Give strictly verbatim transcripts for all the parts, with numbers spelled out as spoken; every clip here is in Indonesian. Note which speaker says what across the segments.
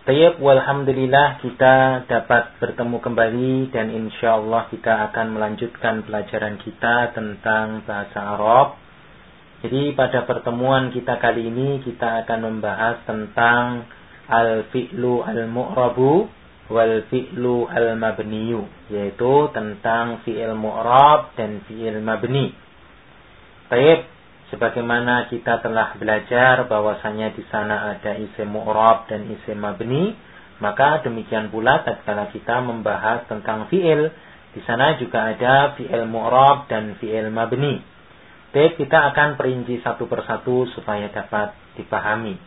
Speaker 1: Tayyib, walhamdulillah kita dapat bertemu kembali dan insyaallah kita akan melanjutkan pelajaran kita tentang bahasa Arab. Jadi pada pertemuan kita kali ini kita akan membahas tentang al-fi'lu al-mu'rabu wal fi'lu al-mabniyu, yaitu tentang fi'il mu'rab dan fi'il mabni. Tayyib, sebagaimana kita telah belajar bahwasanya di sana ada isim mu'rab dan isim mabni, maka demikian pula tatkala kita membahas tentang fi'il, di sana juga ada fi'il mu'rab dan fi'il mabni. Baik, kita akan perinci satu persatu supaya dapat dipahami.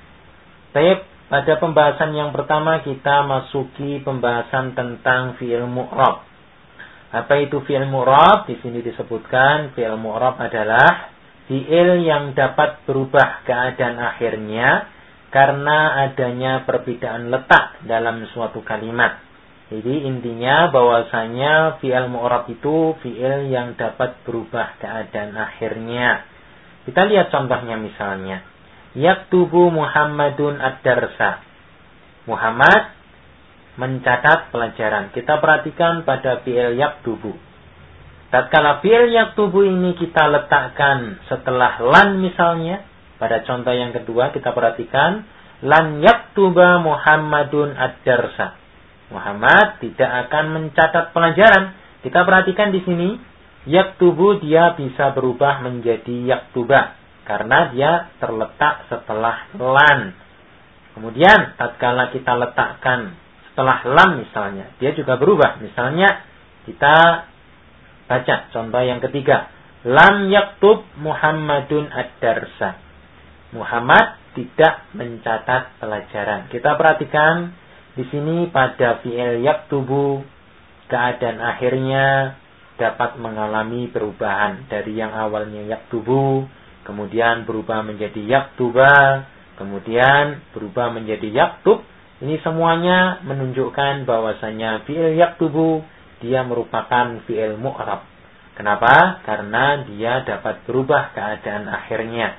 Speaker 1: Baik, pada pembahasan yang pertama kita masuki pembahasan tentang fi'il mu'rab. Apa itu fi'il mu'rab? Di sini disebutkan fi'il mu'rab adalah fi'il yang dapat berubah keadaan akhirnya karena adanya perbedaan letak dalam suatu kalimat. Jadi intinya bahwasanya fi'il mu'rab itu fi'il yang dapat berubah keadaan akhirnya. Kita lihat contohnya misalnya. Yaktubu Muhammadun ad-darsa. Muhammad mencatat pelajaran. Kita perhatikan pada fi'il yaktubu. Tatkala fi'il yaktubu ini kita letakkan setelah lan misalnya, pada contoh yang kedua kita perhatikan lan yaktuba Muhammadun ad-darsa. Muhammad tidak akan mencatat pelajaran. Kita perhatikan di sini yaktubu dia bisa berubah menjadi yaktuba karena dia terletak setelah lan. Kemudian tatkala kita letakkan setelah lam misalnya, dia juga berubah. Misalnya kita baca contoh yang ketiga. Lam yaktub Muhammadun ad-darsa. Muhammad tidak mencatat pelajaran. Kita perhatikan di sini pada fi'il yaktubu keadaan akhirnya dapat mengalami perubahan dari yang awalnya yaktubu, kemudian berubah menjadi yaktuba, kemudian berubah menjadi yaktub. Ini semuanya menunjukkan bahwasanya fi'il yaktubu dia merupakan fi'il mu'rab. Kenapa? Karena dia dapat berubah keadaan akhirnya.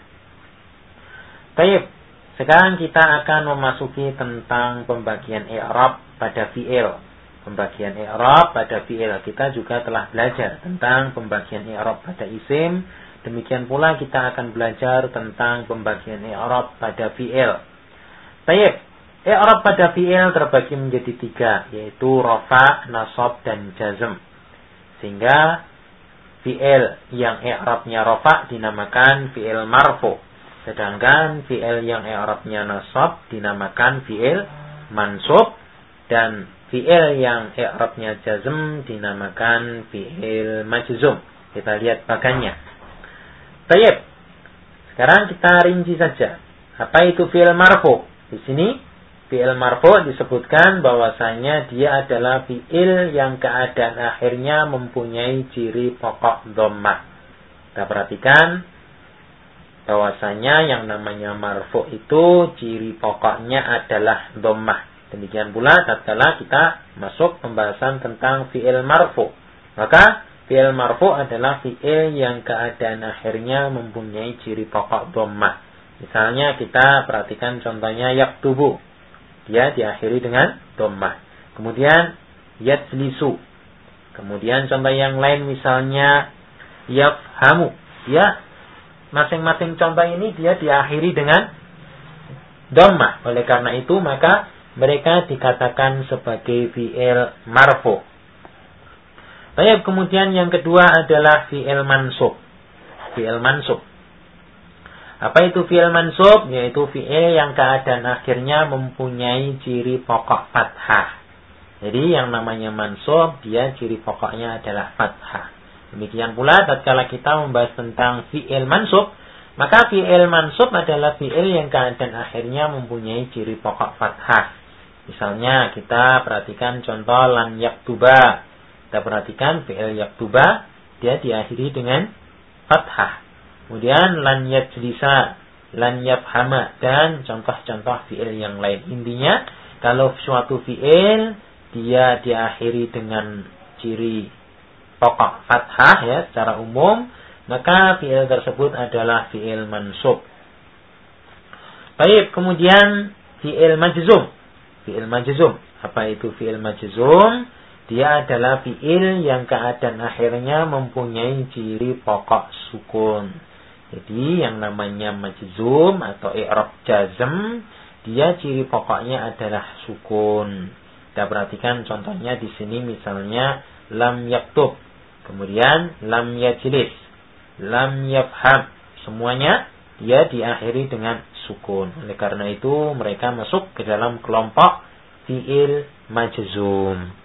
Speaker 1: Baik, sekarang kita akan memasuki tentang pembagian i'rab pada fi'il. Pembagian i'rab pada fi'il. Kita juga telah belajar tentang pembagian i'rab pada isim. Demikian pula kita akan belajar tentang pembagian i'rab pada fi'il. Baik, i'rab pada fi'il terbagi menjadi tiga, yaitu rafa, nasab, dan jazm. Sehingga fi'il yang i'rabnya rafa dinamakan fi'il marfu, sedangkan fi'il yang i'rabnya nasab dinamakan fi'il mansub, dan fi'il yang i'rabnya jazm dinamakan fi'il majzum. Kita lihat bagannya. Baik, sekarang kita rinci saja. Apa itu fi'il marfu? Di sini fi'il marfu disebutkan bahwasanya dia adalah fi'il yang keadaan akhirnya mempunyai ciri pokok dhammah. Kita perhatikan bahwasanya yang namanya marfu itu ciri pokoknya adalah dhammah. Demikian pula tatkala kita masuk pembahasan tentang fi'il marfu. Maka fi'il marfu adalah fi'il yang keadaan akhirnya mempunyai ciri pokok dhammah. Misalnya kita perhatikan contohnya yaktubu. Dia diakhiri dengan dhammah. Kemudian yajlisu. Kemudian contoh yang lain misalnya yafhamu. Dia masing-masing contoh ini dia diakhiri dengan dhammah. Oleh karena itu maka mereka dikatakan sebagai fi'il marfu. Baik, kemudian yang kedua adalah fi'il mansub. Fi'il mansub. Apa itu fi'il mansub? Yaitu fi'il yang keadaan akhirnya mempunyai ciri pokok fathah. Jadi yang namanya mansub, dia ciri pokoknya adalah fathah. Demikian pula tatkala kita membahas tentang fi'il mansub, maka fi'il mansub adalah fi'il yang keadaan akhirnya mempunyai ciri pokok fathah. Misalnya kita perhatikan contoh lan yaktuba. Kita perhatikan fi'il yaktuba, dia diakhiri dengan fathah. Kemudian lan yajlisa, lan yafhama, dan contoh-contoh fi'il yang lain. Intinya kalau suatu fi'il dia diakhiri dengan ciri pokok fathah ya secara umum, maka fi'il tersebut adalah fi'il mansub. Baik, kemudian fi'il majzum. fi'il majzum. Apa itu fi'il majzum? Dia adalah fi'il yang keadaan akhirnya mempunyai ciri pokok sukun. Jadi yang namanya majzum atau i'rab jazm, dia ciri pokoknya adalah sukun. Kita perhatikan contohnya di sini misalnya lam yaktub, kemudian lam yajlis, lam yafham. Semuanya dia diakhiri dengan sukun. Oleh karena itu mereka masuk ke dalam kelompok fi'il majzum.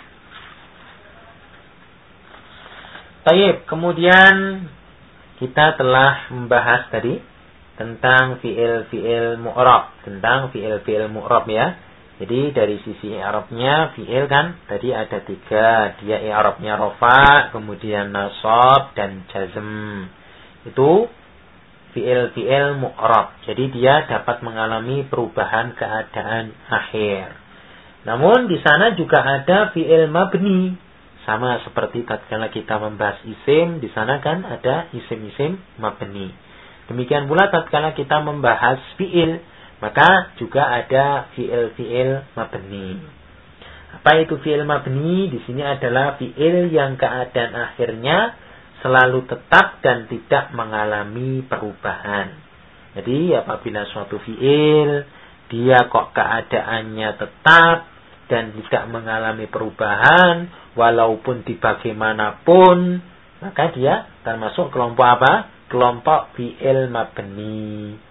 Speaker 1: Baik, kemudian kita telah membahas tadi tentang fi'il-fi'il mu'rab, tentang fi'il-fi'il mu'rab ya. Jadi dari sisi i'rabnya fi'il kan tadi ada tiga, dia i'rabnya rafa, kemudian nasab dan jazm. Itu fi'il-fi'il mu'rab. Jadi dia dapat mengalami perubahan keadaan akhir. Namun di sana juga ada fi'il mabni. Sama seperti tatkala kita membahas isim, di sana kan ada isim-isim mabni. Demikian pula tatkala kita membahas fi'il, maka juga ada fi'il-fi'il mabni. Apa itu fi'il mabni? Di sini adalah fi'il yang keadaan akhirnya selalu tetap dan tidak mengalami perubahan. Jadi apabila suatu fi'il dia kok keadaannya tetap dan tidak mengalami perubahan, walaupun di bagaimanapun, maka dia termasuk kelompok apa? Kelompok fi'il mabni.